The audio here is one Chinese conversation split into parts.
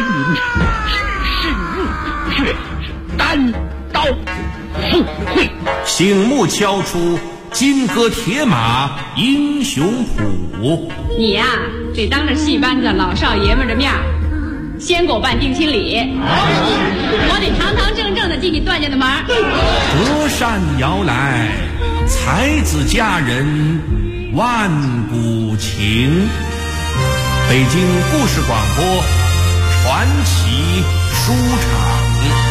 云，只是怒血，单刀赴会。 醒目敲出金戈铁马英雄谱。 你呀，得当着戏班子老少爷们的面先给我办定亲礼，我得堂堂正正的进你段家的门。 隔山摇来，才子佳人万古情。北京故事广播传奇书场。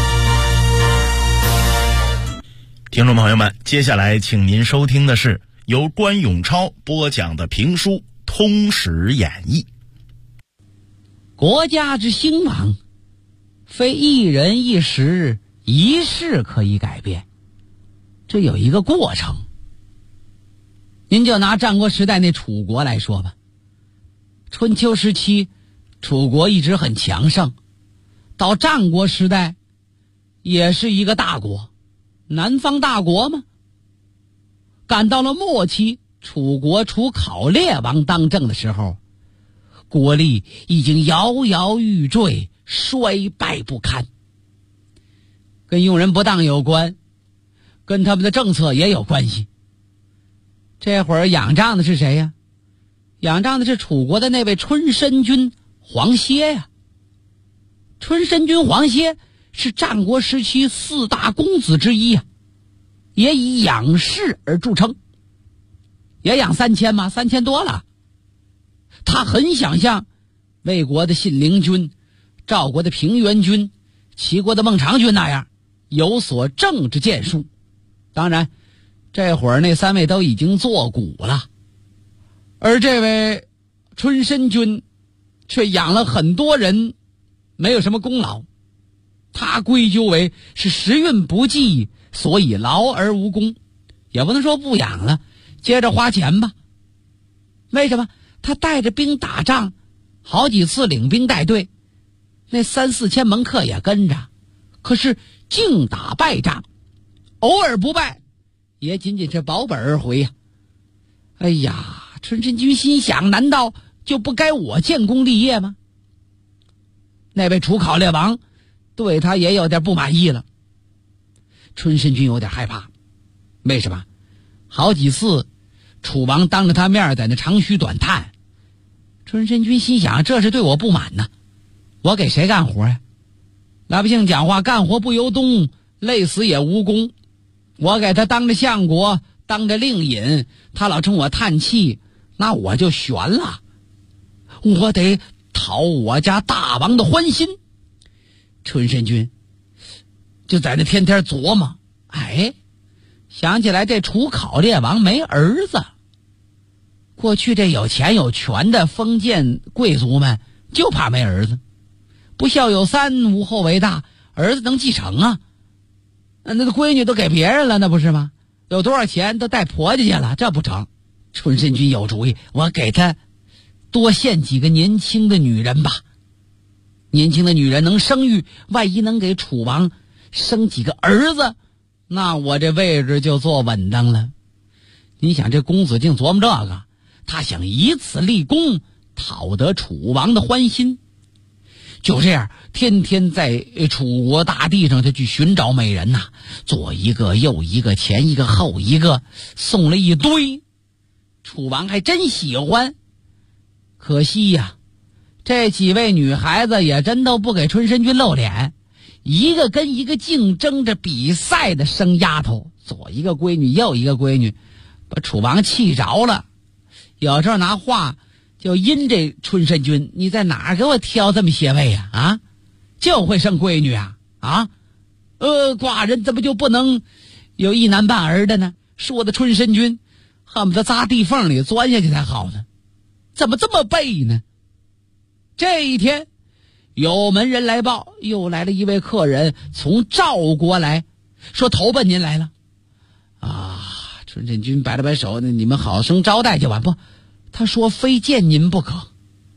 听众朋友们，接下来请您收听的是由关永超播讲的评书《通史演义》。 国家之兴亡，非一人一时一事可以改变，这有一个过程。您就拿战国时代那楚国来说吧，春秋时期楚国一直很强盛，到战国时代也是一个大国，南方大国嘛。赶到了末期，楚国楚考烈王当政的时候，国力已经摇摇欲坠，衰败不堪。跟用人不当有关，跟他们的政策也有关系。这会儿仰仗的是谁呀？仰仗的是楚国的那位春申君黄歇呀。春申君黄歇是战国时期4大公子之一呀，也以养士而著称，也养3000嘛，3000多了。他很想像魏国的信陵君、赵国的平原君、齐国的孟尝君那样有所政治建树。当然这会儿那3位都已经作古了，而这位春申君却养了很多人，没有什么功劳。他归咎为是时运不济，所以劳而无功。也不能说不养了，接着花钱吧。为什么？他带着兵打仗，好几次领兵带队，那3、4千门客也跟着，可是净打败仗，偶尔不败，也仅仅是保本而回呀。哎呀，春申君心想，难道就不该我建功立业吗？那位楚考烈王对他也有点不满意了。春申君有点害怕，为什么？好几次楚王当着他面在那长吁短叹，春申君心想，这是对我不满呢，我给谁干活呀？老百姓讲话，干活不由东，累死也无功。我给他当着相国，当着令尹，他老冲我叹气，那我就悬了。我得讨我家大王的欢心。春申君就在那天天琢磨，想起来这楚考烈王没儿子。过去这有钱有权的封建贵族们就怕没儿子，不孝有三，无后为大，儿子能继承啊。那个闺女都给别人了，那不是吗？有多少钱都带婆家去了，这不成。春申君有主意，我给他多献几个年轻的女人吧。年轻的女人能生育，万一能给楚王生几个儿子，那我这位置就坐稳当了。你想这公子竟琢磨这个，他想以此立功，讨得楚王的欢心。就这样天天在楚国大地上他去寻找美人呐，左一个右一个，前一个后一个，送了一堆。楚王还真喜欢。可惜呀，这几位女孩子也真都不给春申君露脸，一个跟一个竞争着比赛的生丫头，左一个闺女右一个闺女，把楚王气着了。有时候拿话就阴这春申君，你在哪儿给我挑这么些位啊？就会生闺女寡人怎么就不能有一男半儿的呢？说的春申君恨不得扎地缝里钻下去才好呢，怎么这么背呢？这一天有门人来报，又来了一位客人，从赵国来，说投奔您来了。春申君摆了摆手，你们好生招待就完。不，他说非见您不可。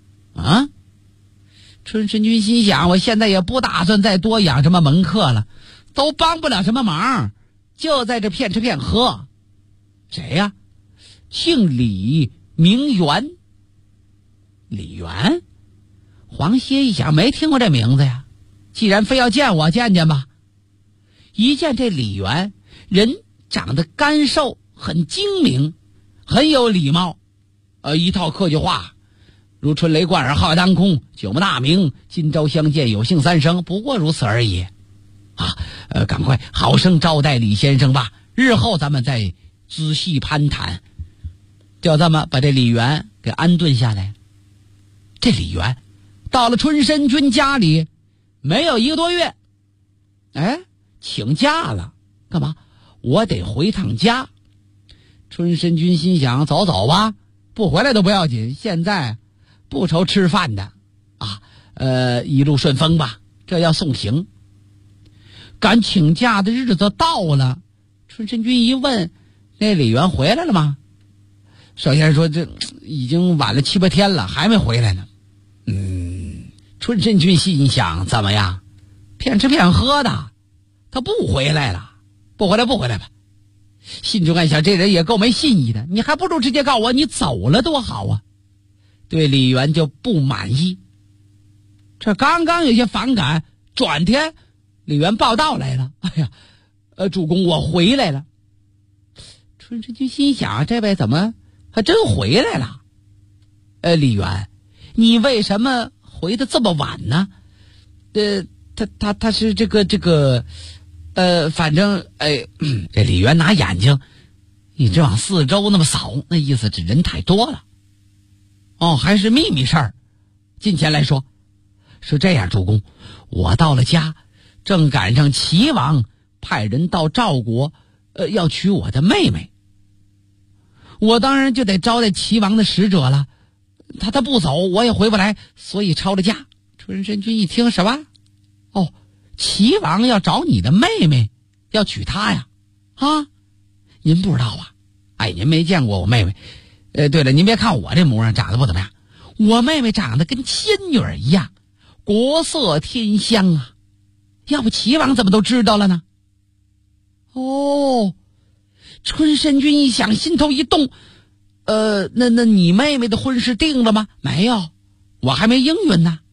春申君心想，我现在也不打算再多养什么门客了，都帮不了什么忙，就在这骗吃骗喝。谁呀？姓李，名媛。李元？ 黄歇一想，没听过这名字呀，既然非要见我，见见吧。一见这李元，人长得干瘦，很精明，很有礼貌，一套客气话，如春雷贯耳，浩当空，久莫大名，今朝相见，有幸三生，不过如此而已。赶快好生招待李先生吧，日后咱们再仔细攀谈。就这么把这李元给安顿下来。这李元到了春申君家里没有1个多月，请假了。干嘛？我得回趟家。春申君心想，走走吧，不回来都不要紧，现在不愁吃饭的一路顺风吧，这要送行。赶请假的日子到了，春申君一问，那李元回来了吗？首先说这已经晚了7、8天了，还没回来呢。春申君心想，怎么样，骗吃骗喝的，他不回来了，不回来吧。心中暗想，这人也够没信义的，你还不如直接告我你走了多好啊。对李元就不满意，这刚刚有些反感，转天李元报道来了，主公我回来了。春申君心想，这位怎么还真回来了？李元，你为什么回得这么晚呢？他是这个反正这李元拿眼睛一直往四周那么扫，那意思这人太多了。还是秘密事儿。近前来说，是这样，主公，我到了家，正赶上齐王派人到赵国，要娶我的妹妹。我当然就得招待齐王的使者了，他不走，我也回不来，所以抄了家。春申君一听，什么？齐王要找你的妹妹，要娶她呀？您不知道啊？您没见过我妹妹。对了，您别看我这模样长得不怎么样，我妹妹长得跟仙女儿一样，国色天香啊，要不齐王怎么都知道了呢？春申君一想，心头一动，那你妹妹的婚事定了吗？没有，我还没应允呢。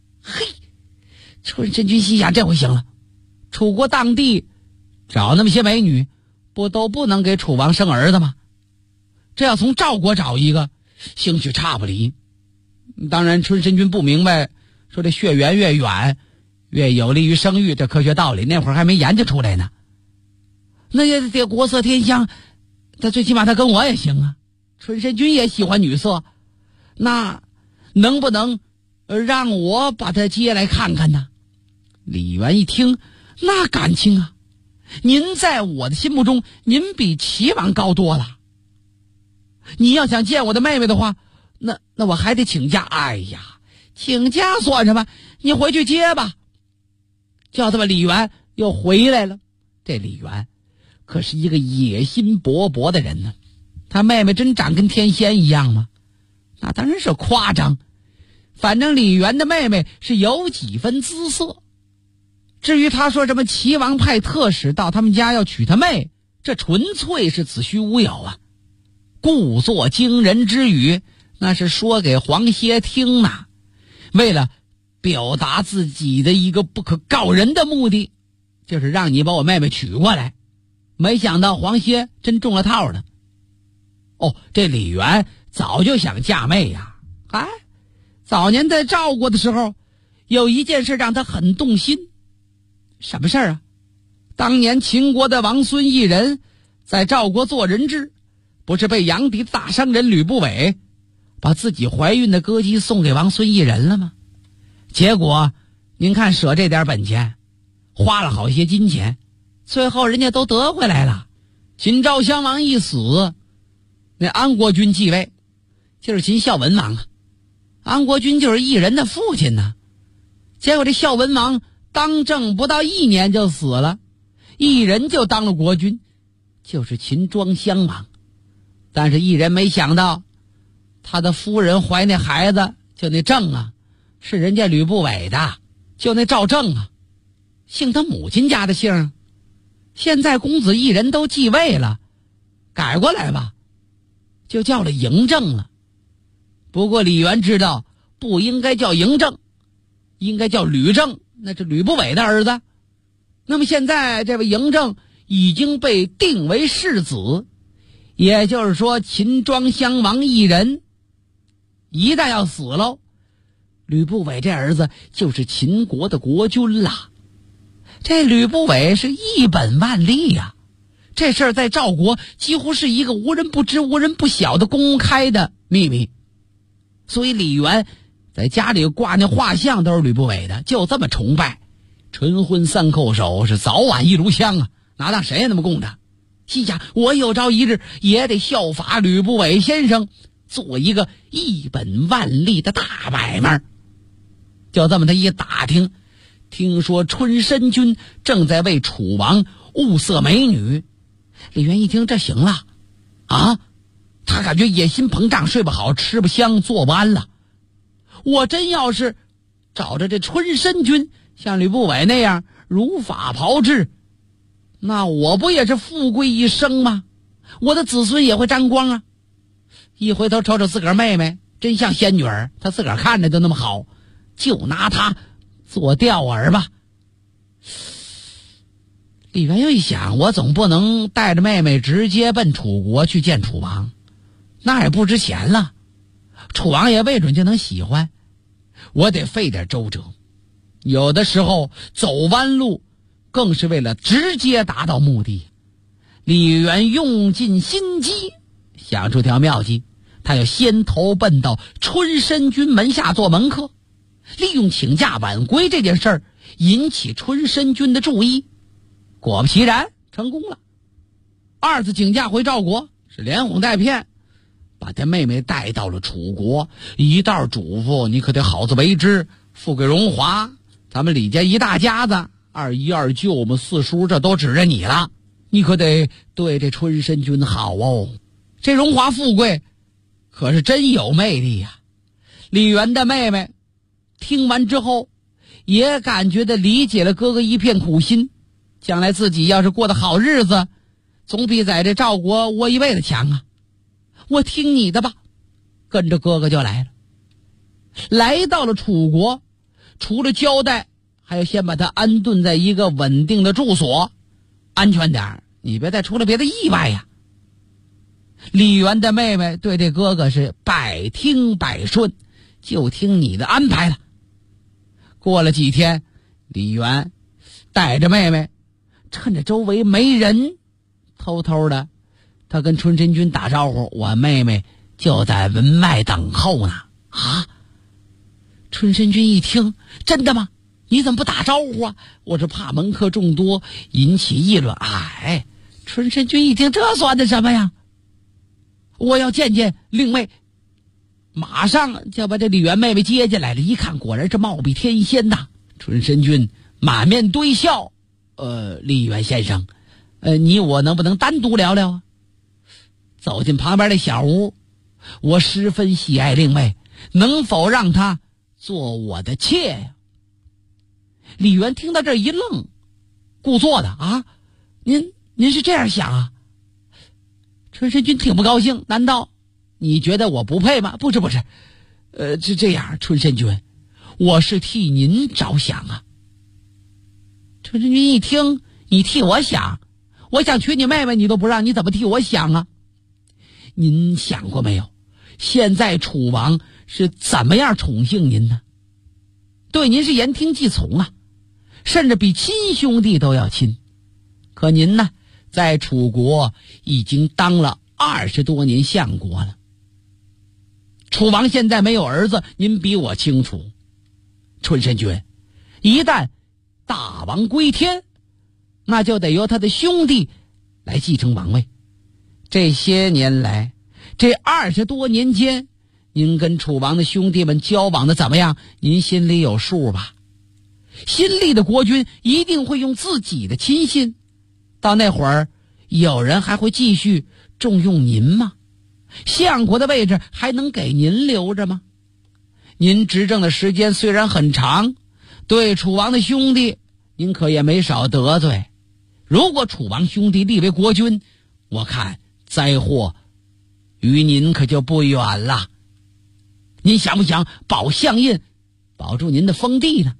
春申君心想，这回行了，楚国当地找那么些美女，不都不能给楚王生儿子吗？这要从赵国找一个，兴许差不离。当然春申君不明白，说这血缘越远越有利于生育，这科学道理那会儿还没研究出来呢。那也得国色天香，他最起码他跟我也行啊。春申君也喜欢女色，那能不能让我把他接来看看呢？李元一听，那感情啊，您在我的心目中，您比齐王高多了。你要想见我的妹妹的话，那我还得请假。请假算什么？你回去接吧。叫他们李元又回来了。这李元可是一个野心勃勃的人呢。他妹妹真长跟天仙一样吗？那当然是夸张。反正李元的妹妹是有几分姿色。至于他说什么齐王派特使到他们家要娶他妹，这纯粹是子虚乌有啊。故作惊人之语，那是说给黄歇听呢，为了表达自己的一个不可告人的目的，就是让你把我妹妹娶过来。没想到黄歇真中了套了。这李元早就想嫁妹呀。早年在赵国的时候，有一件事让他很动心。什么事儿啊？当年秦国的王孙异人在赵国做人质，不是被杨迪大商人吕不韦把自己怀孕的歌姬送给王孙异人了吗？结果您看舍这点本钱，花了好些金钱，最后人家都得回来了。秦昭襄王一死，那安国君继位，就是秦孝文王啊。安国君就是异人的父亲呢。结果这孝文王当政不到1年就死了，异人就当了国君，就是秦庄襄王。但是异人没想到，他的夫人怀那孩子，就那郑啊，是人家吕不韦的，就那赵正啊，姓他母亲家的姓。现在公子异人都继位了，改过来吧，就叫了嬴政了。不过李元知道不应该叫嬴政， 应该叫吕正，那是吕不韦的儿子。那么现在这位嬴政已经被定为世子，也就是说秦庄襄王一人，一旦要死了，吕不韦这儿子就是秦国的国君了。这吕不韦是一本万利呀，这事儿在赵国几乎是一个无人不知无人不晓的公开的秘密。所以李渊在家里挂那画像都是吕不韦的，就这么崇拜，纯荤三叩首，是早晚一炉香啊，哪当谁也那么供他。心想我有朝一日也得效法吕不韦先生，做一个一本万利的大买卖。就这么他一打听，听说春申君正在为楚王物色美女。李渊一听这行了啊，他感觉野心膨胀，睡不好，吃不香，坐不安了。我真要是找着这春申君像吕不韦那样如法炮制，那我不也是富贵一生吗？我的子孙也会沾光啊。一回头瞅瞅自个儿妹妹，真像仙女儿，她自个儿看着都那么好，就拿她做钓饵吧。李渊又一想，我总不能带着妹妹直接奔楚国去见楚王，那也不值钱了，楚王也未准就能喜欢，我得费点周折。有的时候走弯路更是为了直接达到目的。李渊用尽心机想出条妙计，他要先投奔到春申君门下做门客，利用请假晚归这件事儿引起春申君的注意。果不其然，成功了。二次请假回赵国，是连哄带骗，把他妹妹带到了楚国，一道嘱咐你可得好自为之，富贵荣华，咱们李家一大家子，二姨二舅我们四叔这都指着你了，你可得对这春申君好哦。这荣华富贵可是真有魅力呀。李渊的妹妹听完之后也感觉的理解了哥哥一片苦心，将来自己要是过得好日子，总比在这赵国窝一辈子强啊。我听你的吧，跟着哥哥就来了。来到了楚国，除了交代，还要先把他安顿在一个稳定的住所，安全点，你别再出了别的意外呀。李渊的妹妹对这哥哥是百听百顺，就听你的安排了。过了几天，李渊带着妹妹趁着周围没人，偷偷的他跟春申君打招呼，我妹妹就在门外等候呢。啊！春申君一听，真的吗？你怎么不打招呼啊？我是怕门客众多引起议论。哎，春申君一听，这算的什么呀？我要见见令妹。马上就把这李渊妹妹接进来了，一看果然是貌比天仙呐。春申君满面堆笑，李渊先生，你我能不能单独聊聊啊？走进旁边的小屋，我十分喜爱令妹，能否让她做我的妾呀？李渊听到这一愣，故作的啊，您是这样想啊？春申君挺不高兴，难道你觉得我不配吗？不是，这样，春申君，我是替您着想啊。春申君一听，你替我想，我想娶你妹妹你都不让，你怎么替我想啊？您想过没有，现在楚王是怎么样宠幸您呢？对您是言听计从啊，甚至比亲兄弟都要亲。可您呢，在楚国已经当了20多年相国了。楚王现在没有儿子，您比我清楚。春申君，一旦大王归天，那就得由他的兄弟来继承王位。这些年来，这20多年间，您跟楚王的兄弟们交往的怎么样？您心里有数吧？新立的国君一定会用自己的亲信，到那会儿，有人还会继续重用您吗？相国的位置还能给您留着吗？您执政的时间虽然很长，对楚王的兄弟您可也没少得罪。如果楚王兄弟立为国君，我看灾祸与您可就不远了。您想不想保相印保住您的封地呢？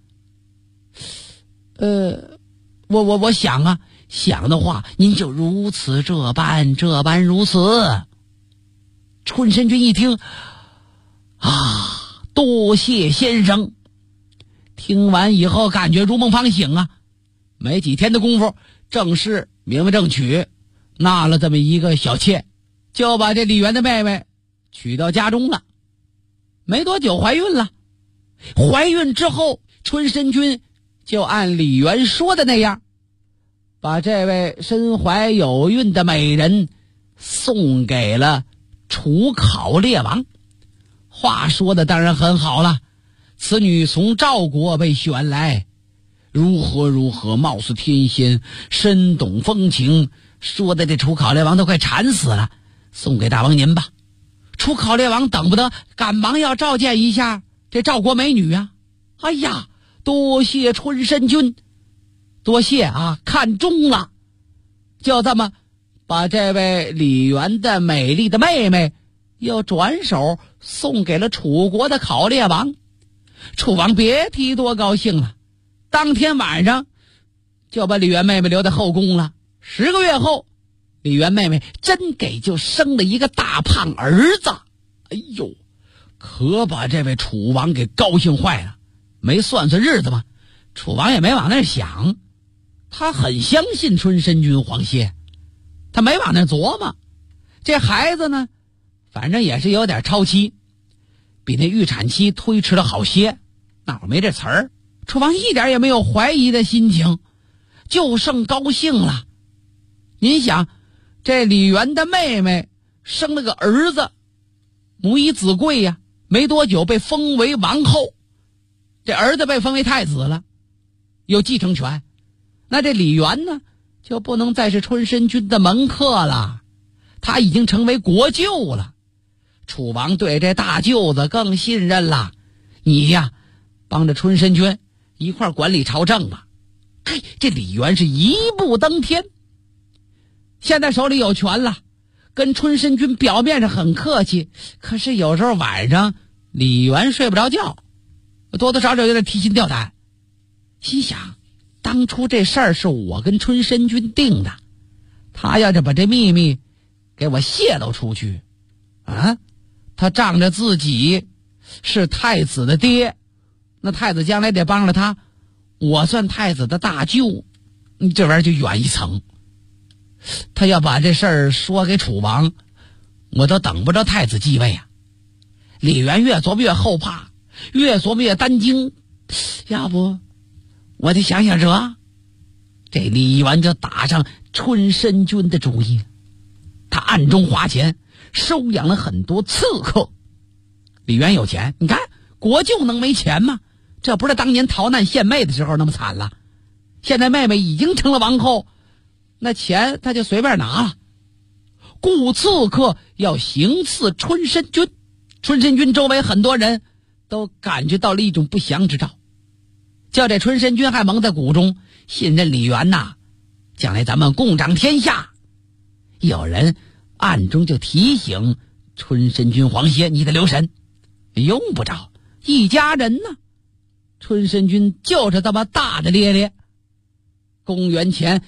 我想啊，想的话，您就如此这般如此。春申君一听，啊，多谢先生。听完以后感觉如梦方醒啊，没几天的功夫，正式明媒正娶，纳了这么一个小妾，就把这李渊的妹妹娶到家中了。没多久怀孕了，怀孕之后，春申君就按李渊说的那样，把这位身怀有孕的美人送给了楚考烈王。话说的当然很好了，此女从赵国被选来，如何貌似天仙，深懂风情，说的这楚考烈王都快馋死了。送给大王您吧。楚考烈王等不得，赶忙要召见一下这赵国美女啊。哎呀，多谢春申君，多谢啊，看中了。就这么把这位李渊的美丽的妹妹又转手送给了楚国的考烈王。楚王别提多高兴了，当天晚上就把李渊妹妹留在后宫了。10个月后，李渊妹妹真给就生了一个大胖儿子。哎呦，可把这位楚王给高兴坏了。没算日子嘛，楚王也没往那儿想，他很相信春申君黄歇，他没往那儿琢磨。这孩子呢，反正也是有点超期，比那预产期推迟了好些，那会儿没这词儿。楚王一点也没有怀疑的心情，就剩高兴了。您想，这李渊的妹妹生了个儿子，母以子贵呀，没多久被封为王后，这儿子被封为太子了，有继承权。那这李渊呢，就不能再是春申君的门客了，他已经成为国舅了。楚王对这大舅子更信任了，你呀，帮着春申君一块管理朝政吧。嘿，这李渊是一步登天，现在手里有权了，跟春申君表面上很客气，可是有时候晚上李渊睡不着觉，多多少少有点提心吊胆，心想当初这事儿是我跟春申君定的，他要是把这秘密给我泄露出去啊，他仗着自己是太子的爹，那太子将来得帮着他，我算太子的大舅，这玩意儿就远一层。他要把这事儿说给楚王，我都等不着太子继位啊。李渊越琢磨越后怕，越琢磨越担惊，要不我得想想辙。这李渊就打上春申君的主意，他暗中花钱收养了很多刺客。李渊有钱，你看国舅能没钱吗？这不是当年逃难献媚的时候那么惨了，现在妹妹已经成了王后，那钱他就随便拿了。故刺客要行刺春申君，春申君周围很多人都感觉到了一种不祥之兆，叫这春申君还蒙在鼓中，信任李渊呐，将来咱们共掌天下。有人暗中就提醒春申君黄歇，你得留神。用不着，一家人呢。春申君就是这么大的咧咧。公元前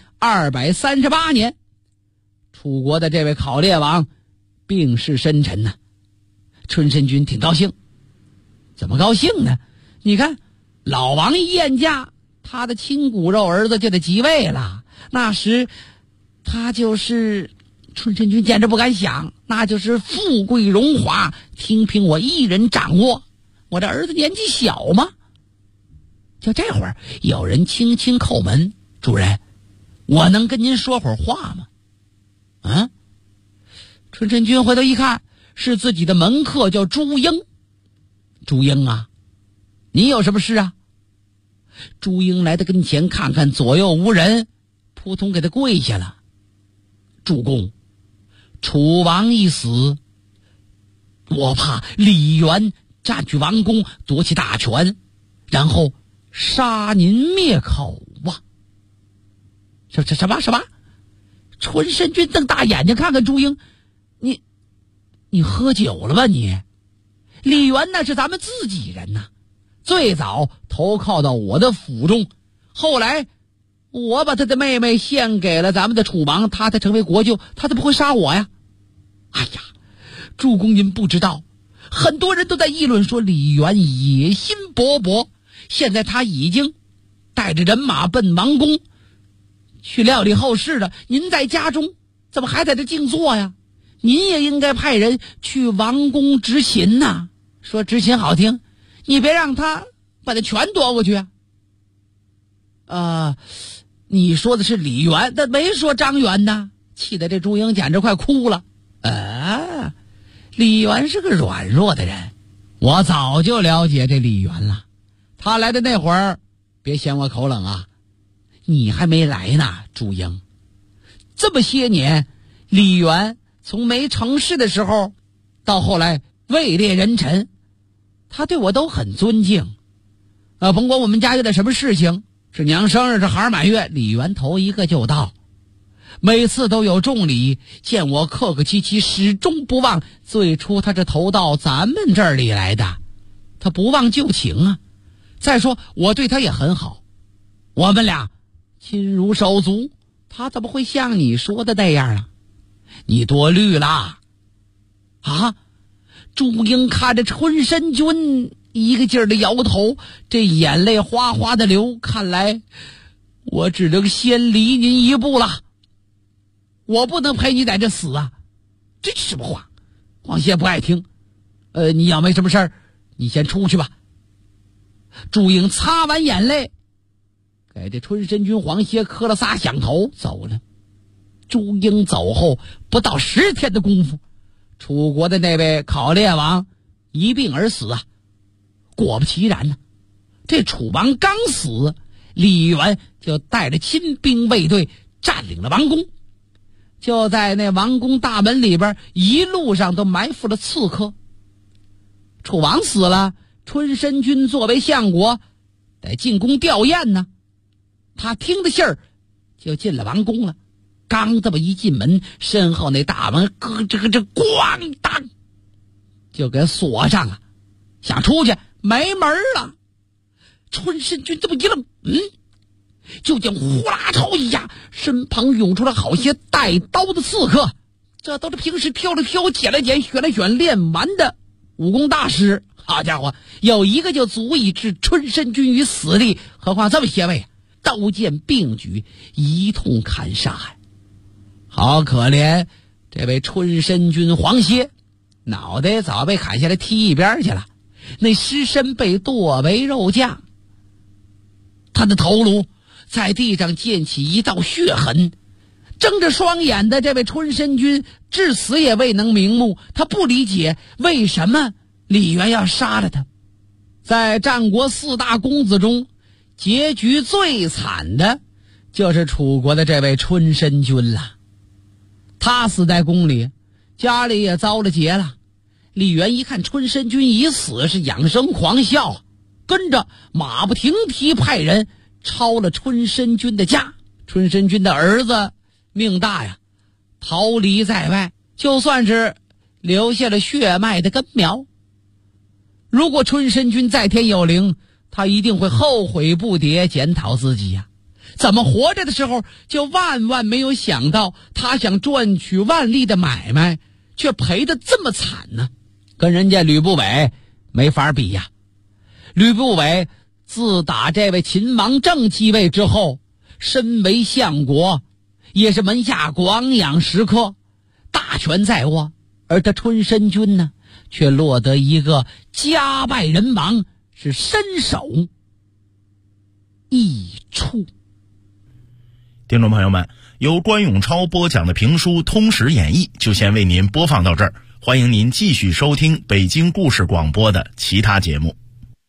238年，楚国的这位考烈王病逝深沉呢。春申君挺高兴，怎么高兴呢？你看老王一宴驾，他的亲骨肉儿子就得即位了，那时他就是春申君简直不敢想，那就是富贵荣华，听凭我一人掌握。我这儿子年纪小吗？就这会儿有人轻轻叩门，主人，我能跟您说会儿话吗？啊？春申君回头一看，是自己的门客叫朱英。朱英啊，你有什么事啊？朱英来到跟前，看看左右无人，扑通给他跪下了。主公，楚王一死，我怕李渊占据王宫，夺其大权，然后杀您灭口啊！什么？春申君瞪大眼睛看看朱英，你喝酒了吧你？李渊那是咱们自己人呐， 最早投靠到我的府中，后来我把他的妹妹献给了咱们的楚王，他才成为国舅，他怎么会杀我呀？哎呀，主公您不知道，很多人都在议论说李渊野心勃勃，现在他已经带着人马奔王宫去料理后事了，您在家中怎么还在这静坐呀？您也应该派人去王宫执勤呐。说执勤好听，你别让他把他全夺过去啊。你说的是李渊，但没说张元呐，气得这朱英简直快哭了。李渊是个软弱的人，我早就了解这李渊了。他来的那会儿，别嫌我口冷啊，你还没来呢，朱英。这么些年，李渊从没成事的时候到后来位列人臣，他对我都很尊敬。甭管我们家有点什么事情，是娘生日是孩儿满月，李渊头一个就到，每次都有重礼，见我客客气气，始终不忘最初他是投到咱们这里来的，他不忘旧情啊。再说我对他也很好，我们俩亲如手足，他怎么会像你说的那样啊？你多虑了啊！朱英看着春申君一个劲儿的摇头，这眼泪哗哗的流，看来我只能先离您一步了，我不能陪你在这死啊！这是什么话？皇爷不爱听。你要没什么事儿，你先出去吧。朱英擦完眼泪，给这春申君皇爷磕了仨响头，走了。朱英走后不到10天的功夫，楚国的那位考烈王一病而死啊！果不其然呢，这楚王刚死，李渊就带着亲兵卫队占领了王宫，就在那王宫大门里边一路上都埋伏了刺客。楚王死了，春申君作为相国得进宫吊唁呢，他听的信儿就进了王宫了。刚这么一进门，身后那大门这咣当就给锁上了，想出去没门了。春申君这么一愣，就见呼啦超一下，身旁涌出了好些带刀的刺客，这都是平时挑来挑、捡来捡、选来选练完的武功大师。好家伙，有一个就足以置春申君于死地，何况这么些位，刀剑并举，一通砍杀呀！好可怜，这位春申君黄歇，脑袋早被砍下来踢一边去了，那尸身被剁为肉酱，他的头颅在地上溅起一道血痕。睁着双眼的这位春申君至死也未能瞑目，他不理解为什么李渊要杀了他。在战国4大公子中，结局最惨的就是楚国的这位春申君了。他死在宫里，家里也遭了劫了。李渊一看春申君已死，是仰声狂笑，跟着马不停蹄派人抄了春申君的家。春申君的儿子命大呀，逃离在外，就算是留下了血脉的根苗。如果春申君在天有灵，他一定会后悔不迭，检讨自己呀。怎么活着的时候就万万没有想到，他想赚取万利的买卖，却赔得这么惨呢？跟人家吕不韦没法比呀。吕不韦自打这位秦王政继位之后，身为相国，也是门下广养食客，大权在握，而他春申君呢，却落得一个家败人亡，是身首异处。 听众朋友们，由关永超播讲的评书《通史演义》就先为您播放到这儿，欢迎您继续收听北京故事广播的其他节目。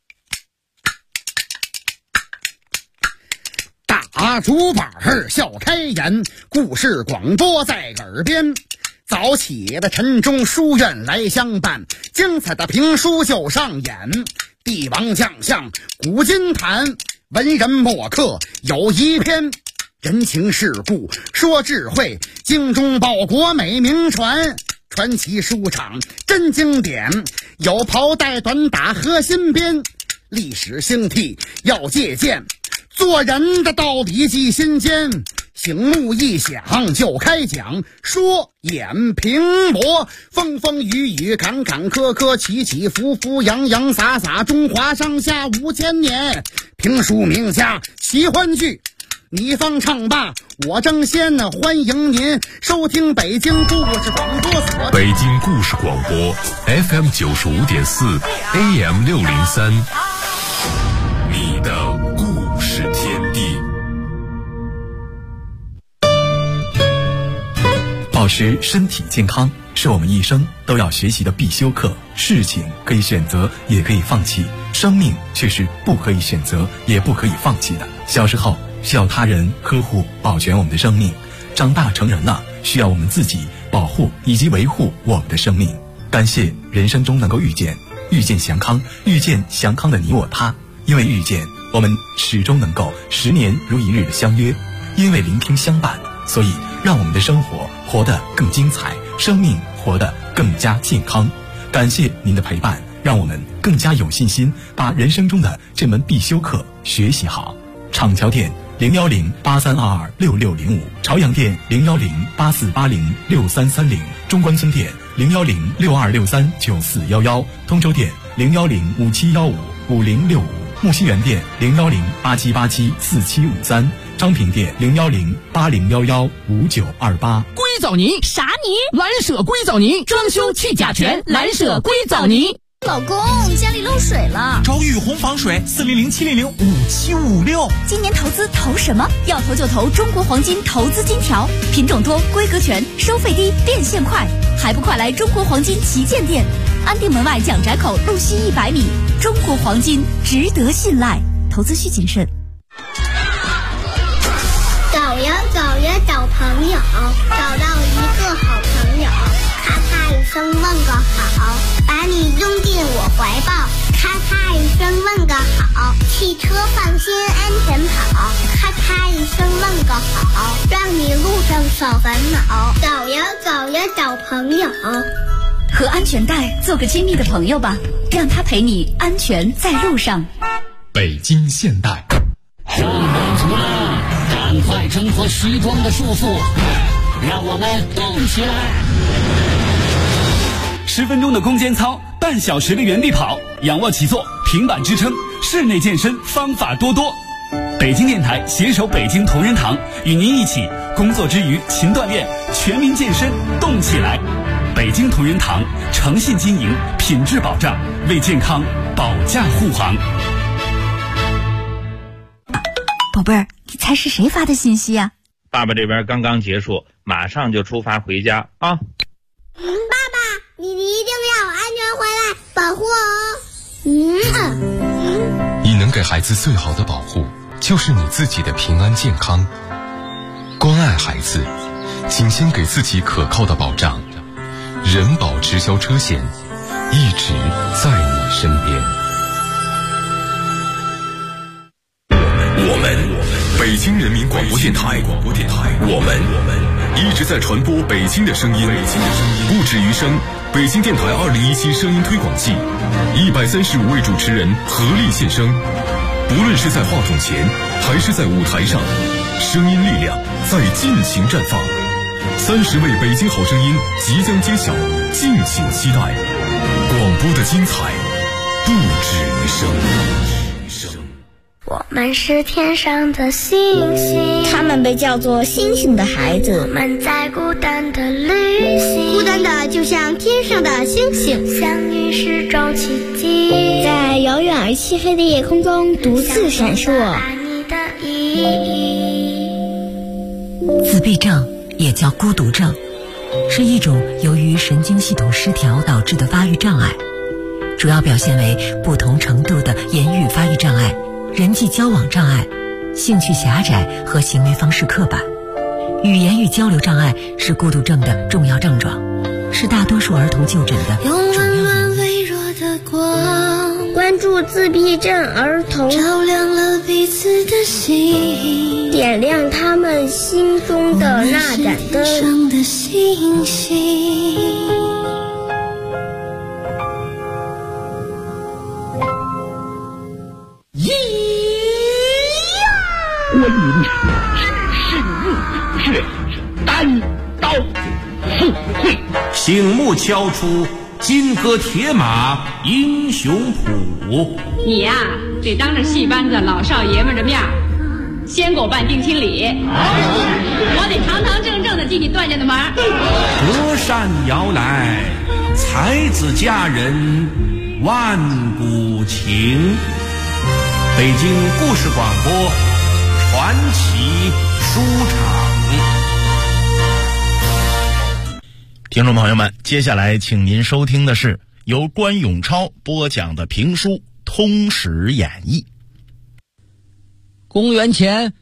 大竹板笑开颜，故事广播在耳边。早起的晨钟书院来相伴，精彩的评书就上演。帝王将相古今谈，文人墨客有一篇。人情世故说智慧，精忠报国美名传。传奇书场真经典，有袍带短打和新编。 历史兴替要借鉴，做人的道理记心间。醒目一响就开讲，说演评罗，风风雨雨，坎坎坷坷，起起伏伏，洋洋洒洒，中华上下5000年。评书名家奇欢剧，你方唱罢我争先，欢迎您收听北京故事广播所。 北京故事广播 FM 95.4 AM 603，你的故事天地。 保持身体健康是我们一生都要学习的必修课。事情可以选择，也可以放弃，生命却是不可以选择，也不可以放弃的。小时候需要他人呵护保全我们的生命，长大成人了需要我们自己保护以及维护我们的生命。感谢人生中能够遇见祥康，遇见祥康的你我他。因为遇见，我们始终能够10年如一日的相约；因为聆听相伴，所以让我们的生活活得更精彩，生命活得更加健康。感谢您的陪伴，让我们更加有信心把人生中的这门必修课学习好。厂桥店01083226605，朝阳店01084806330，中关村店01062639411，通州店01057155065，木樨园店01087874753，昌平店01080115928。 硅藻泥啥泥？ 蓝舍硅藻泥，装修去甲醛，蓝舍硅藻泥。 老公，家里漏水了， 找雨虹防水400-700-5756。 今年投资投什么？要投就投中国黄金投资金条，品种多，规格全，收费低，变现快，还不快来中国黄金旗舰店，安定门外蒋宅口路西100米。中国黄金值得信赖，投资需谨慎。 走呀走呀找朋友，找到一个好朋友，咔嚓一声问个好，把你拥进我怀抱，咔嚓一声问个好，汽车放心安全跑，咔嚓一声问个好，让你路上少烦恼。走呀走呀找朋友， 和安全带做个亲密的朋友吧，让他陪你安全在路上。 北京现代， 上班族们，赶快挣脱西装的束缚，让我们动起来。 10分钟的空间操，半小时的原地跑，仰卧起坐，平板支撑，室内健身方法多多。北京电台携手北京同仁堂，与您一起工作之余勤锻炼，全民健身动起来。北京同仁堂诚信经营，品质保障，为健康保驾护航。 宝贝儿，你猜是谁发的信息呀？ 爸爸这边刚刚结束，马上就出发回家啊！ 爸爸，你一定要安全回来，保护我哦。 你能给孩子最好的保护，就是你自己的平安健康。关爱孩子，请先给自己可靠的保障。人保直销车险，一直在你身边。我们北京人民广播电台，我们一直在传播北京的声音。不止于声，北京电台2017声音推广季，135位主持人合力献声。不论是在话筒前，还是在舞台上，声音力量在尽情绽放。30位北京好声音即将揭晓，敬请期待。广播的精彩不止于声。 我们是天上的星星， 他们被叫做星星的孩子。 我们在孤单的旅行， 孤单的就像天上的星星， 相遇是种奇迹， 在遥远而漆黑的夜空中独自闪烁。 自闭症也叫孤独症，是一种由于神经系统失调导致的发育障碍，主要表现为不同程度的言语发育障碍、人际交往障碍、兴趣狭窄和行为方式刻板。语言与交流障碍是孤独症的重要症状，是大多数儿童就诊的主要原因。 微弱的光， 关注自闭症儿童， 照亮了彼此的心， 点亮他们心中的那盏灯。 上的星星。 醒目敲出金戈铁马英雄谱。 你呀，得当着戏班子老少爷们的面先给我办定亲礼，我得堂堂正正的进你段家的门。 隔山遥来，才子佳人万古情。北京故事广播传奇书场。 听众朋友们，接下来请您收听的是由关永超播讲的评书《通史演义》。 公元前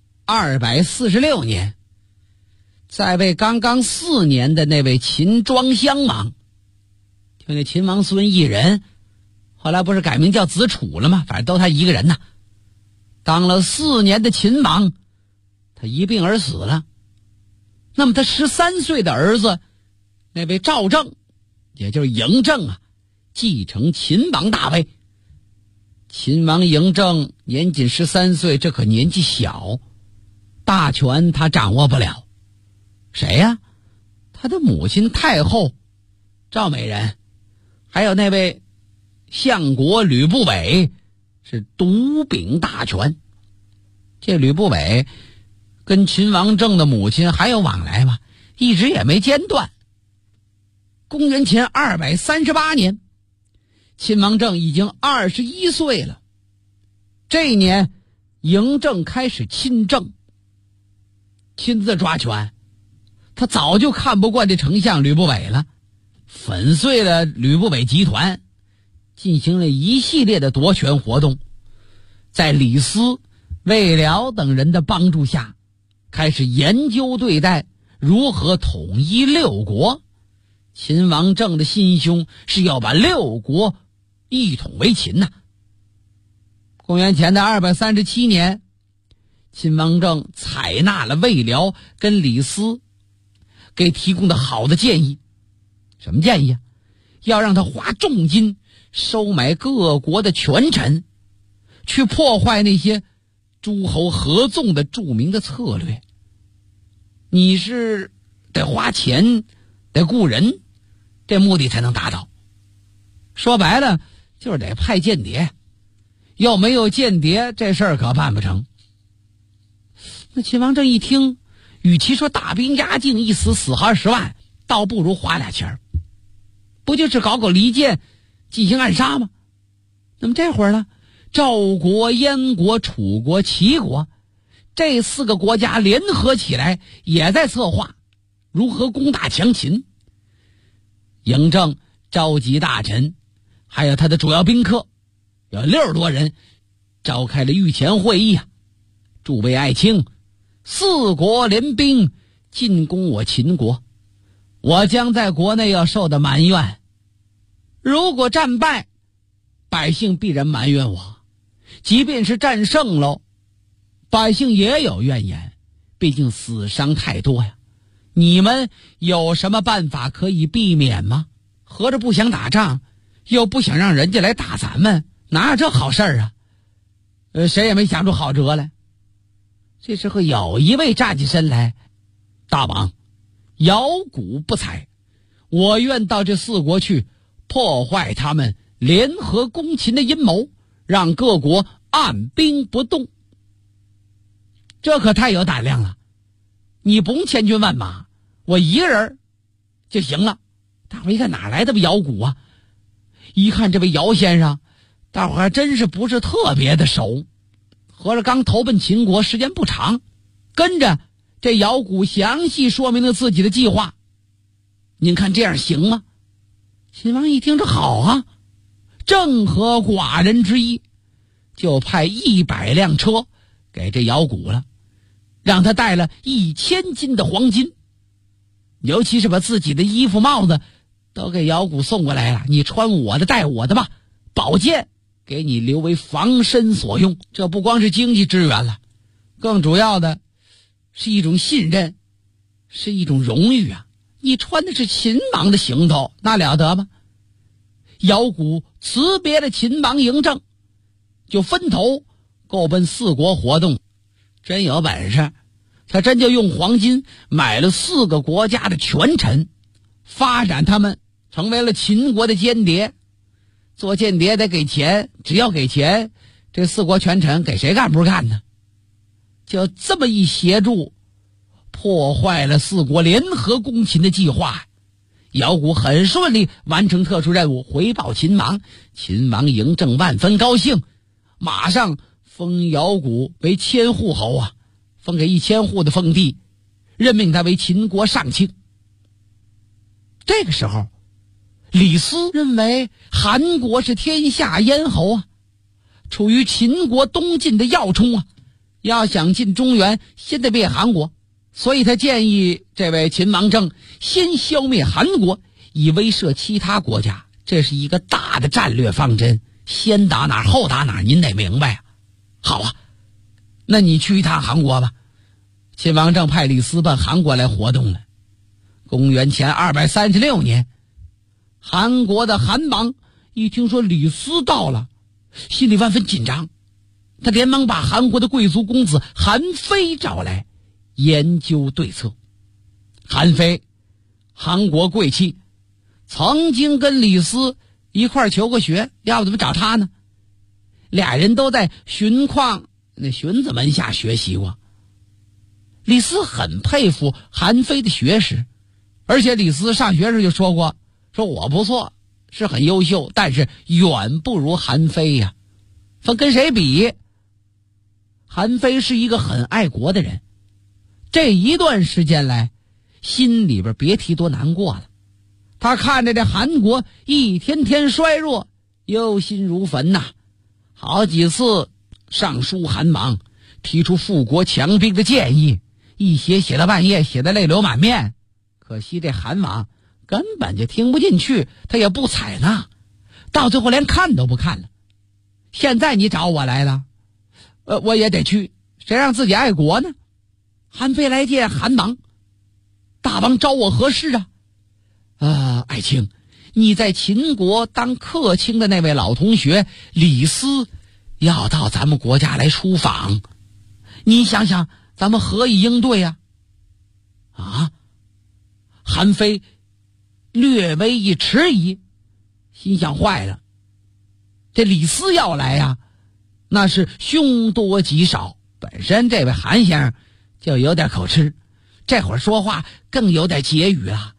246年，在位刚刚4年的那位秦庄襄王，就那秦王孙异人，后来不是改名叫子楚了吗？反正都他一个人呐。当了4年的秦王，他一病而死了。那么他13岁的儿子那位赵正，也就是嬴政啊，继承秦王大位。秦王嬴政年仅13岁，这可年纪小，大权他掌握不了。谁呀？他的母亲太后赵美人，还有那位相国吕不韦是独秉大权。这吕不韦跟秦王政的母亲还有往来吗？一直也没间断。公元前238年，秦王政已经21岁了。这一年，嬴政开始亲政，亲自抓权。他早就看不惯这丞相吕不韦了，粉碎了吕不韦集团，进行了一系列的夺权活动。在李斯、魏辽等人的帮助下，开始研究对待如何统一6国。秦王政的心胸是要把6国一统为秦呐。公元前的237年，秦王政采纳了魏辽跟李斯给提供的好的建议。什么建议啊？要让他花重金收买各国的权臣，去破坏那些诸侯合纵的著名的策略。你是得花钱，得雇人，这目的才能达到。说白了就是得派间谍，要没有间谍，这事儿可办不成。那秦王政一听，与其说大兵压境，一死死20万，倒不如花俩钱，不就是搞搞离间，进行暗杀吗？那么这会儿呢，赵国、燕国、楚国、齐国这4个国家联合起来，也在策划如何攻打强秦。嬴政召集大臣，还有他的主要宾客，有60多人，召开了御前会议啊，诸位爱卿，4国联兵进攻我秦国，我将在国内要受的埋怨。如果战败，百姓必然埋怨我；即便是战胜了，百姓也有怨言，毕竟死伤太多呀。你们有什么办法可以避免吗？合着不想打仗，又不想让人家来打咱们，哪有这好事儿啊？谁也没想出好辙来。这时候有一位站起身来，大王，摇鼓不才，我愿到这4国去，破坏他们联合攻秦的阴谋，让各国按兵不动。这可太有胆量了，你不用千军万马，我一个人就行了。大伙一看，哪来的摇鼓啊？一看这位姚先生，大伙还真是不是特别的熟，合着刚投奔秦国时间不长。跟着这姚鼓详细说明了自己的计划。您看这样行吗？秦王一听，这好啊，正合寡人之意，就派100辆车给这姚鼓了，让他带了1000斤的黄金，尤其是把自己的衣服帽子都给姚鼓送过来了，你穿我的戴我的吧，宝剑给你留为防身所用。这不光是经济支援了，更主要的是一种信任，是一种荣誉啊！你穿的是秦王的行头，那了得吗？姚鼓辞别了秦王嬴政，就分头够奔4国活动。真有本事，他真就用黄金买了4个国家的权臣， 发展他们成为了秦国的间谍。做间谍得给钱，只要给钱，这四国权臣给谁干不是干呢？就这么一协助，破坏了四国联合攻秦的计划。姚贾很顺利完成特殊任务，回报秦王。秦王嬴政万分高兴，马上封姚贾为千户侯啊，封给1000户的封地，任命他为秦国上卿。这个时候，李斯认为韩国是天下咽喉啊，处于秦国东晋的要冲啊，要想进中原，先得灭韩国。所以他建议这位秦王政先消灭韩国，以威慑其他国家。这是一个大的战略方针，先打哪儿后打哪儿，您得明白啊。好啊，那你去一趟韩国吧。秦王政派李斯奔韩国来活动了。公元前236年，韩国的韩王一听说李斯到了，心里万分紧张，他连忙把韩国的贵族公子韩非找来研究对策。韩非，韩国贵戚，曾经跟李斯一块求过学，要不怎么找他呢？俩人都在荀况那荀子门下学习过。李斯很佩服韩非的学识，而且李斯上学时就说过，说我不错，是很优秀，但是远不如韩非呀。说跟谁比？韩非是一个很爱国的人，这一段时间来，心里边别提多难过了。他看着这韩国一天天衰弱，忧心如焚呐。好几次上书韩王，提出富国强兵的建议，一写到半夜，写得泪流满面。可惜这韩王根本就听不进去，他也不采纳，到最后连看都不看了。现在你找我来了，我也得去，谁让自己爱国呢？韩非来见韩王，大王招我何事啊？爱卿，你在秦国当客卿的那位老同学李斯要到咱们国家来出访，你想想咱们何以应对呀？韩非略微一迟疑，心想坏了，这李斯要来呀，那是凶多吉少。本身这位韩先生就有点口吃，这会儿说话更有点结语了。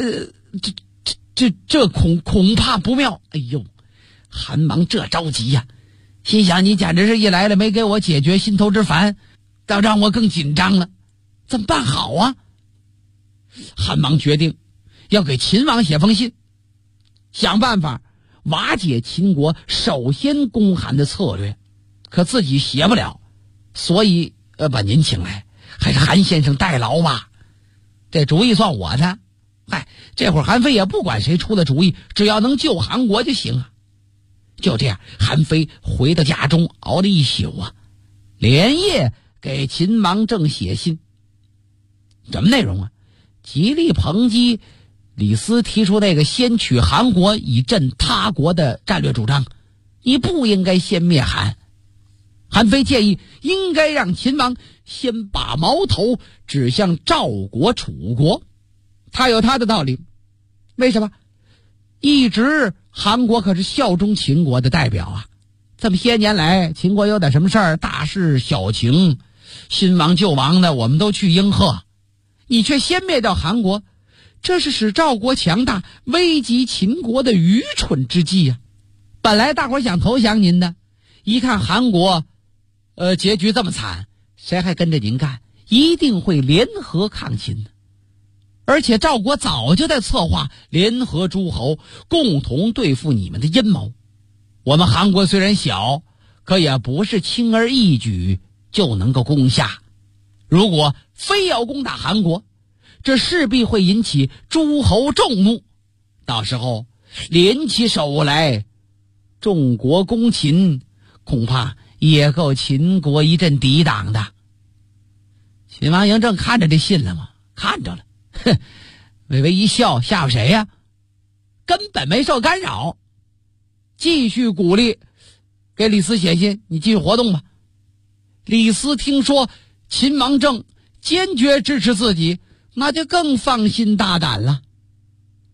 这恐怕不妙。哎呦，韩王这着急呀，心想你简直是一来了没给我解决心头之烦，倒让我更紧张了，怎么办好啊？韩王决定要给秦王写封信，想办法瓦解秦国首先攻韩的策略，可自己写不了，所以把您请来，还是韩先生代劳吧。这主意算我的。这会儿韩非也不管谁出的主意，只要能救韩国就行啊。就这样，韩非回到家中，熬了一宿啊，连夜给秦王政写信。什么内容啊？极力抨击李斯提出那个先取韩国以镇他国的战略主张，你不应该先灭韩。韩非建议应该让秦王先把矛头指向赵国、楚国，他有他的道理。为什么？一直韩国可是效忠秦国的代表啊，这么些年来秦国有点什么事儿，大事小情，新王旧王的我们都去应和，你却先灭掉韩国，这是使赵国强大危及秦国的愚蠢之计呀。本来大伙想投降您的，一看韩国结局这么惨，谁还跟着您干？一定会联合抗秦的。而且赵国早就在策划联合诸侯共同对付你们的阴谋。我们韩国虽然小，可也不是轻而易举就能够攻下。如果非要攻打韩国，这势必会引起诸侯众怒，到时候联起手来，众国攻秦，恐怕也够秦国一阵抵挡的。秦王嬴政看着这信了吗？看着了，微微一笑，吓唬谁呀？根本没受干扰，继续鼓励给李斯写信，你继续活动吧。李斯听说秦王政坚决支持自己，那就更放心大胆了。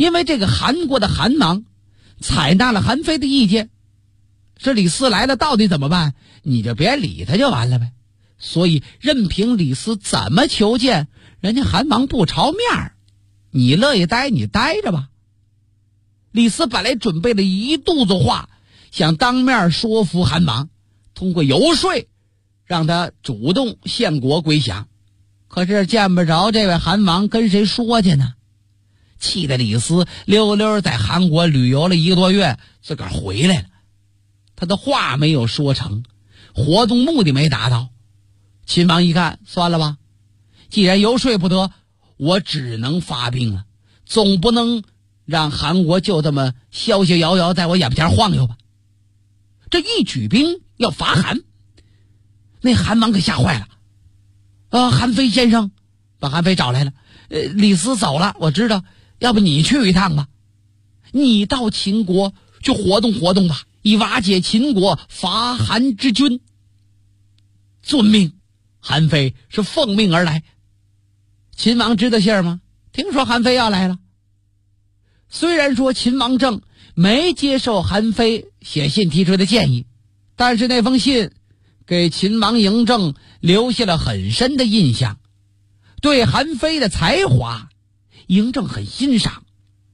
因为这个韩国的韩王采纳了韩非的意见，这李斯来了到底怎么办？你就别理他就完了呗。所以任凭李斯怎么求见，人家韩王不朝面儿，你乐意待你待着吧。李斯本来准备了一肚子话，想当面说服韩王，通过游说让他主动献国归降。可是见不着这位韩王，跟谁说去呢？气得李斯溜溜在韩国旅游了1个多月，自个儿回来了。他的话没有说成，活动目的没达到。秦王一看，算了吧，既然游说不得，我只能发兵了，总不能让韩国就这么逍逍遥遥在我眼前晃悠吧。这一举兵要伐韩，那韩王可吓坏了。韩非先生，把韩非找来了。李斯走了，我知道，要不你去一趟吧？你到秦国去活动活动吧，以瓦解秦国伐韩之军。遵命。韩非是奉命而来。秦王知道信儿吗？听说韩非要来了。虽然说秦王政没接受韩非写信提出的建议，但是那封信给秦王嬴政留下了很深的印象。对韩非的才华，嬴政很欣赏。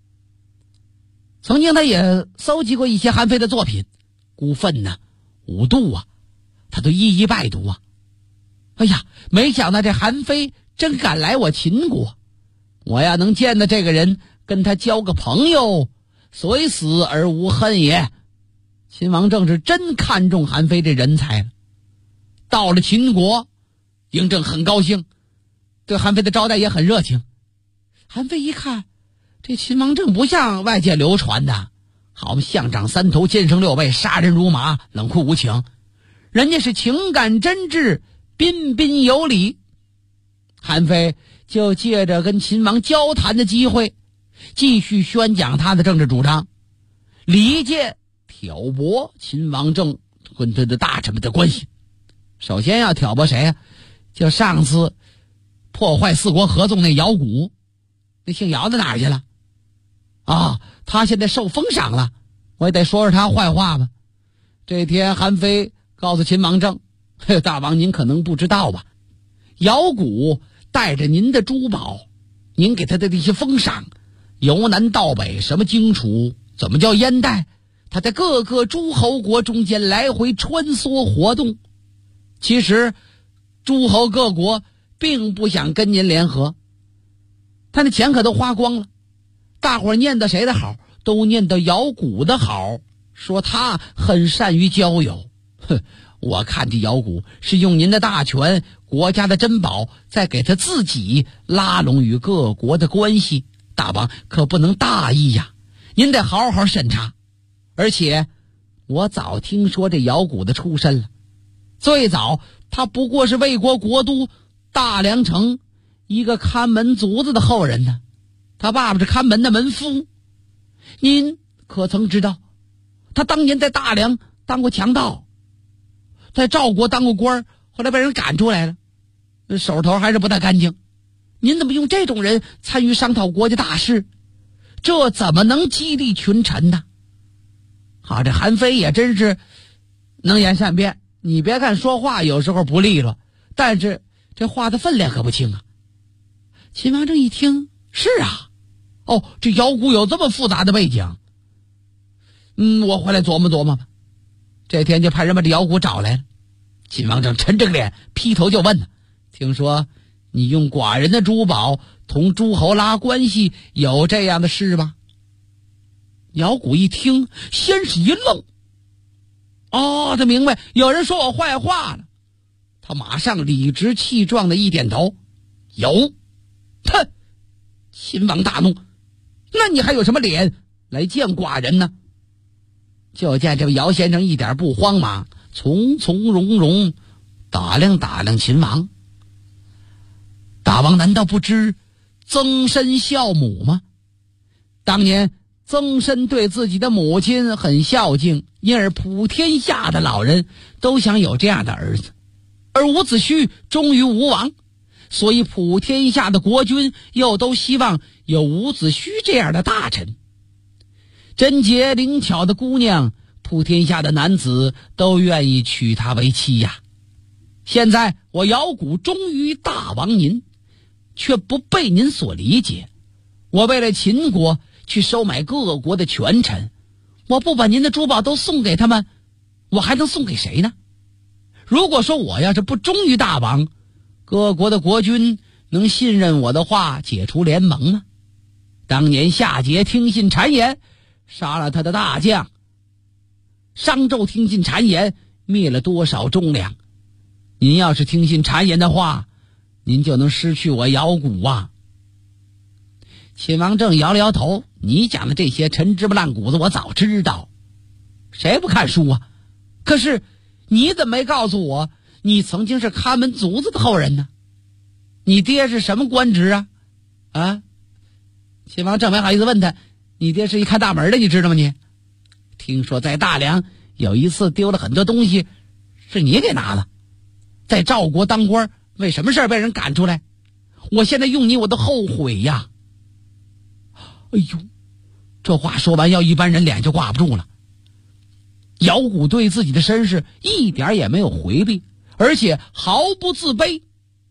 曾经他也搜集过一些韩非的作品，孤愤呐、五度啊，他都一一拜读啊。哎呀，没想到这韩非真敢来我秦国，我要能见到这个人，跟他交个朋友，虽死而无恨也。秦王政是真看重韩非这人才了。到了秦国，嬴政很高兴，对韩非的招待也很热情。韩非一看，这秦王政不像外界流传的好嘛，象长3头，奸生6背，杀人如麻，冷酷无情。人家是情感真挚，彬彬有礼。韩非就借着跟秦王交谈的机会，继续宣讲他的政治主张，离间挑拨秦王政跟他的大臣们的关系。首先要挑拨谁啊？就上次破坏4国合纵那姚贾，那姓姚的哪儿去了？他现在受封赏了，我也得说说他坏话吧。这天韩非告诉秦王政，大王您可能不知道吧，姚贾带着您的珠宝，您给他的这些封赏，由南到北，什么荆楚，怎么叫烟袋，他在各个诸侯国中间来回穿梭活动。其实诸侯各国并不想跟您联合，他那钱可都花光了。大伙儿念叨谁的好，都念叨姚贾的好，说他很善于交友。我看这姚贾是用您的大权，国家的珍宝，再给他自己拉拢与各国的关系。大王可不能大意呀，您得好好审查。而且我早听说这姚贾的出身了，最早他不过是魏国国都大梁城一个看门卒子的后人呢，他爸爸是看门的门夫。您可曾知道，他当年在大梁当过强盗，在赵国当过官，后来被人赶出来了，手头还是不太干净。您怎么用这种人参与商讨国家大事？这怎么能激励群臣呢？好，这韩非也真是能言善辩，你别看说话有时候不利落，但是这话的分量可不轻啊。秦王政一听，是啊，这姚贾有这么复杂的背景，我回来琢磨琢磨吧。这天就派人把这姚贾找来了。秦王政沉着脸劈头就问他，听说你用寡人的珠宝同诸侯拉关系，有这样的事吗？姚贾一听，先是一愣，他明白有人说我坏话了。他马上理直气壮的一点头，有。秦王大怒，那你还有什么脸来见寡人呢？就见这位姚先生一点不慌忙，从从容容打量打量秦王。大王难道不知曾参孝母吗？当年曾参对自己的母亲很孝敬，因而普天下的老人都想有这样的儿子，而伍子胥终于无王， 所以普天下的国君又都希望有伍子胥这样的大臣。贞洁灵巧的姑娘，普天下的男子都愿意娶她为妻呀。现在我姚古忠于大王您，却不被您所理解。我为了秦国去收买各国的权臣，我不把您的珠宝都送给他们，我还能送给谁呢？如果说我要是不忠于大王，各国的国君能信任我的话解除联盟吗？当年夏桀听信谗言，杀了他的大将，商纣听信谗言，灭了多少忠良。您要是听信谗言的话，您就能失去我姚古啊。秦王政摇了摇头，你讲的这些陈芝麻烂谷子我早知道，谁不看书啊？可是你怎么没告诉我你曾经是看门卒子的后人呢？你爹是什么官职啊？啊？秦王政没好意思问他，你爹是一看大门的，你知道吗你？听说在大梁有一次丢了很多东西，是你给拿了。在赵国当官，为什么事被人赶出来？我现在用你我都后悔呀。哎呦，这话说完，要一般人脸就挂不住了。姚古对自己的身世一点也没有回避，而且毫不自卑。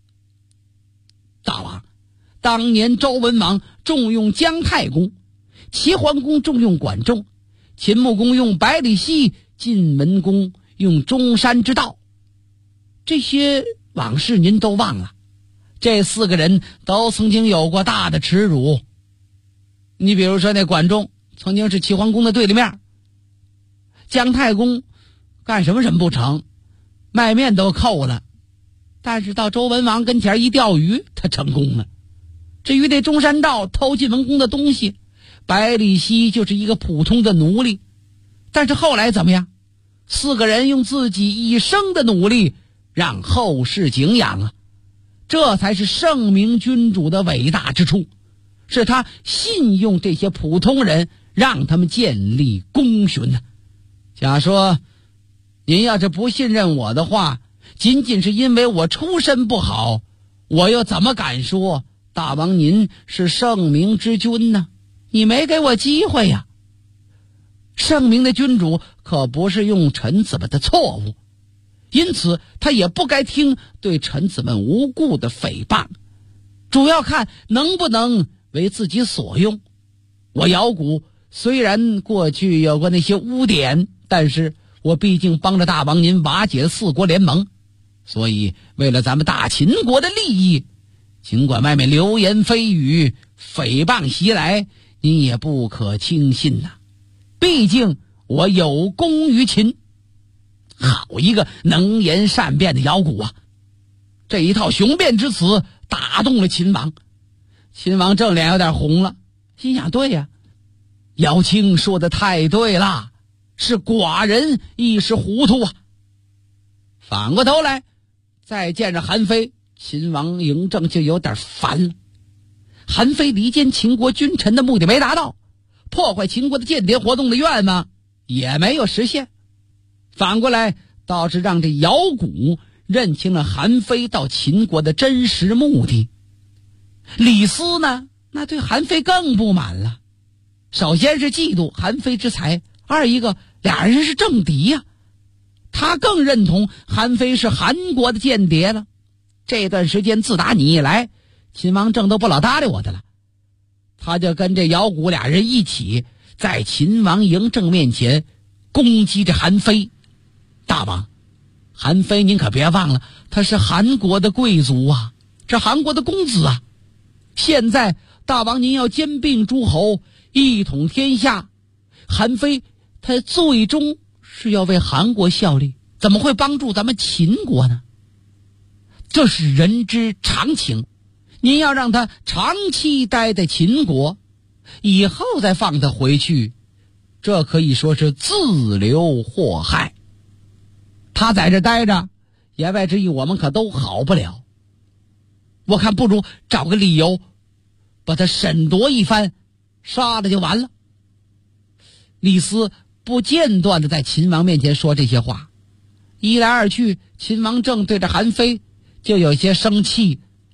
大王，当年周文王重用姜太公，齐桓公重用管仲，秦穆公用百里奚，晋文公用中山之道，这些往事您都忘了。这4个人都曾经有过大的耻辱。你比如说那管仲曾经是齐桓公的对立面，姜太公干什么不成，卖面都扣了，但是到周文王跟前一钓鱼，他成功了。至于那中山道偷晋文公的东西，百里奚就是一个普通的奴隶。但是后来怎么样？4个人用自己一生的努力让后世敬仰啊，这才是圣明君主的伟大之处，是他信用这些普通人，让他们建立功勋呢。假说您要是不信任我的话，仅仅是因为我出身不好，我又怎么敢说大王您是圣明之君呢？你没给我机会呀。圣明的君主可不是用臣子们的错误，因此他也不该听对臣子们无故的诽谤，主要看能不能为自己所用。我姚古虽然过去有过那些污点，但是我毕竟帮着大王您瓦解了4国联盟，所以为了咱们大秦国的利益，尽管外面流言蜚语，诽谤袭来，您也不可轻信呐。毕竟我有功于秦。好一个能言善辩的姚古啊！这一套雄辩之词打动了秦王。秦王正脸有点红了，心想对呀，姚卿说的太对了，是寡人一时糊涂啊。反过头来再见着韩非，秦王嬴政就有点烦了。韩非离间秦国君臣的目的没达到，破坏秦国的间谍活动的愿望也没有实现，反过来倒是让这姚古认清了韩非到秦国的真实目的。李斯呢，那对韩非更不满了。首先是嫉妒韩非之才，二一个俩人是政敌呀。他更认同韩非是韩国的间谍了。这段时间自打你一来，秦王政都不老搭理我的了。他就跟这姚古俩人一起在秦王嬴政面前攻击这韩非。大王，韩非您可别忘了，他是韩国的贵族啊，这韩国的公子啊。现在大王您要兼并诸侯，一统天下，韩非他最终是要为韩国效力，怎么会帮助咱们秦国呢？这是人之常情。您要让他长期待在秦国，以后再放他回去，这可以说是自留祸害。他在这待着，言外之意我们可都好不了。我看不如找个理由把他审夺一番，杀了就完了。李斯不间断地在秦王面前说这些话，一来二去，秦王政对着韩非就有些生气，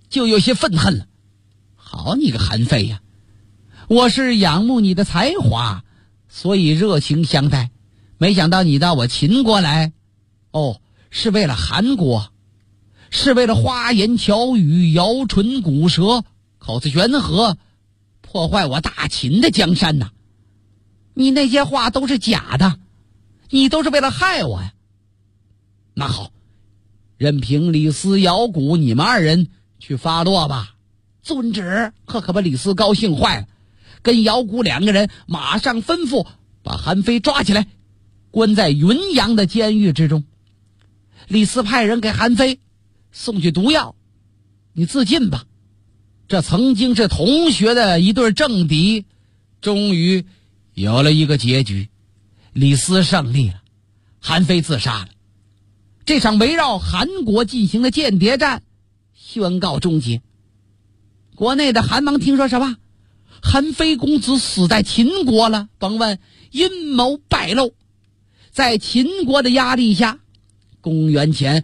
就有些愤恨了。好你个韩非呀，我是仰慕你的才华，所以热情相待，没想到你到我秦国来，是为了韩国，是为了花言巧语、摇唇鼓舌、口出悬河，破坏我大秦的江山呐！你那些话都是假的，你都是为了害我呀！那好，任凭李斯、姚贾你们二人去发落吧。遵旨，可把李斯高兴坏了，跟姚贾两个人马上吩咐把韩非抓起来，关在云阳的监狱之中。李斯派人给韩非送去毒药，你自尽吧。这曾经是同学的一对政敌，终于有了一个结局，李斯胜利了，韩非自杀了。这场围绕韩国进行的间谍战宣告终结。国内的韩王听说什么？韩非公子死在秦国了，甭问，阴谋败露。在秦国的压力下，公元前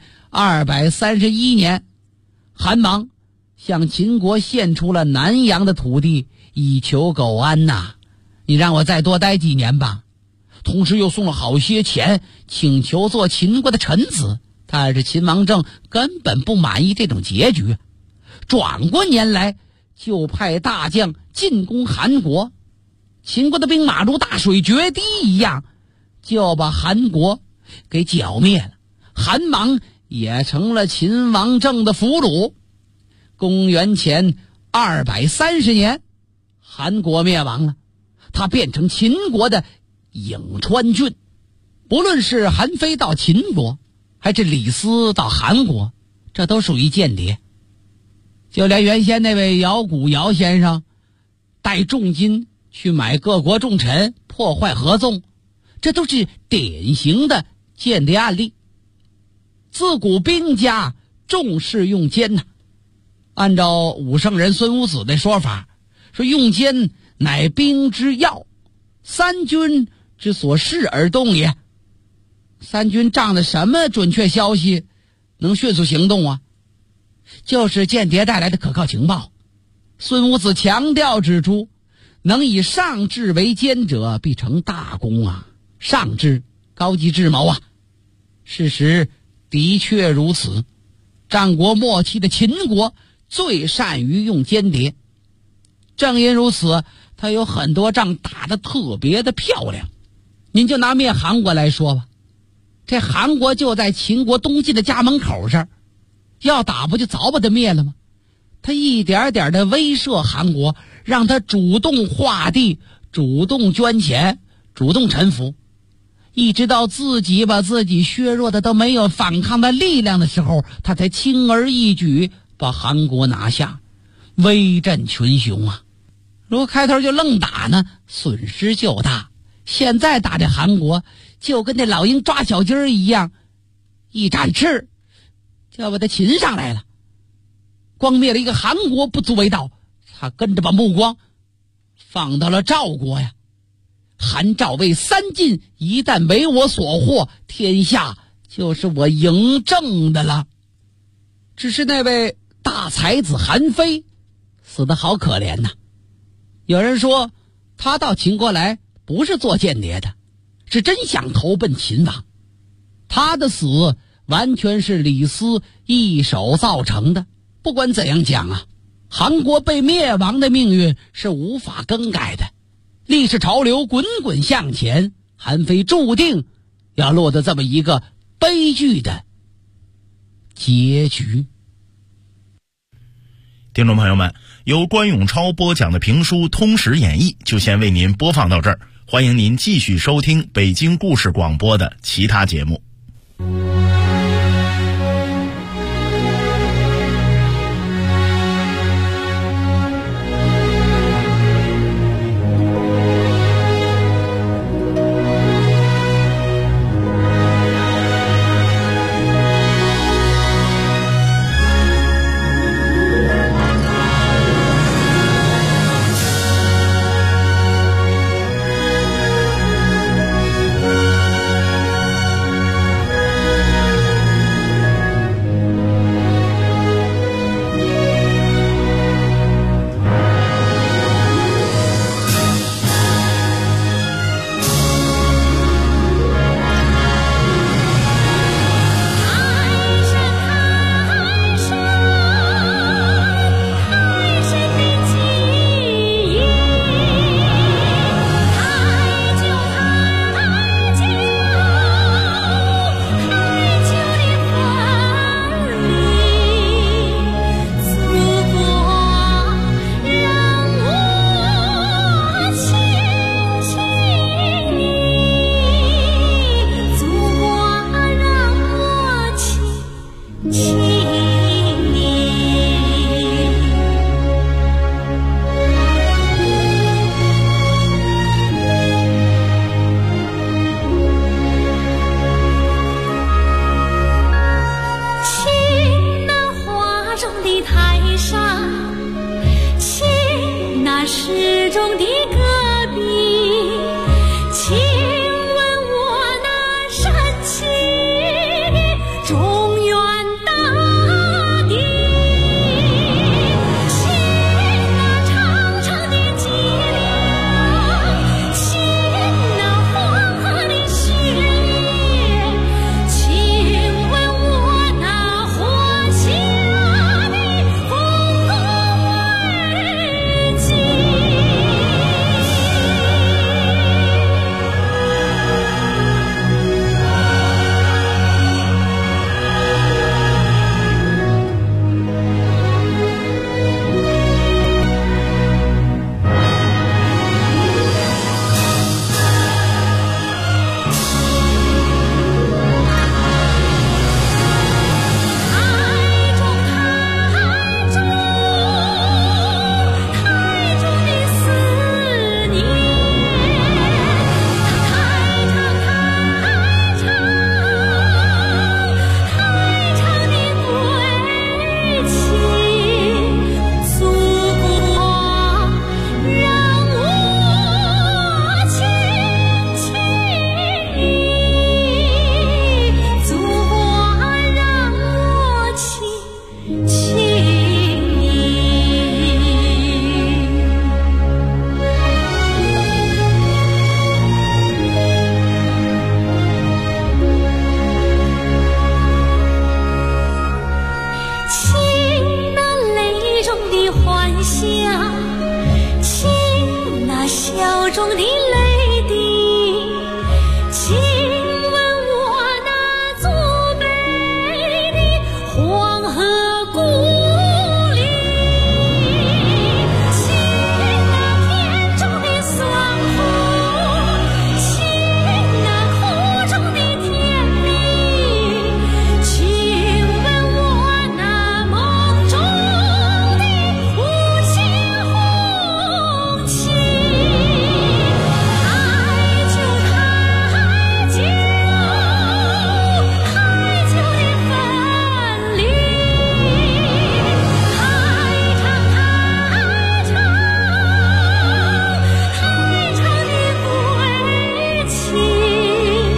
231年，韩王向秦国献出了南阳的土地，以求苟安呐。你让我再多待几年吧。同时又送了好些钱，请求做秦国的臣子。但是秦王政根本不满意这种结局，转过年来就派大将进攻韩国。秦国的兵马如大水决堤一样，就把韩国给剿灭了。韩王也成了秦王政的俘虏。公元前230年，韩国灭亡了，他变成秦国的颍川郡。不论是韩非到秦国，还是李斯到韩国，这都属于间谍。就连原先那位姚贾姚先生带重金去买各国重臣，破坏合纵，这都是典型的间谍案例。自古兵家重视用奸呐。按照武圣人孙武子的说法，说用奸乃兵之要，三军之所恃而动也。三军仗着什么准确消息能迅速行动啊？就是间谍带来的可靠情报。孙武子强调指出，能以上智为奸者必成大功啊，上智，高级智谋啊。事实的确如此，战国末期的秦国最善于用间谍，正因如此，他有很多仗打得特别的漂亮。您就拿灭韩国来说吧，这韩国就在秦国东晋的家门口这儿，要打不就早把他灭了吗？他一点点的威慑韩国，让他主动划地，主动捐钱，主动臣服，一直到自己把自己削弱的都没有反抗的力量的时候，他才轻而易举把韩国拿下，威震群雄啊。如果开头就愣打呢，损失就大。现在打这韩国就跟那老鹰抓小鸡儿一样，一展翅就把他擒上来了。光灭了一个韩国不足为道，他跟着把目光放到了赵国呀。韩赵魏三晋一旦为我所获，天下就是我嬴政的了。只是那位大才子韩非死得好可怜呐。有人说他到秦国来不是做间谍的，是真想投奔秦王。他的死完全是李斯一手造成的。不管怎样讲啊，韩国被灭亡的命运是无法更改的。历史潮流滚滚向前，韩非注定要落得这么一个悲剧的结局。 听众朋友们，由关永超播讲的评书《通史演义》就先为您播放到这儿，欢迎您继续收听北京故事广播的其他节目。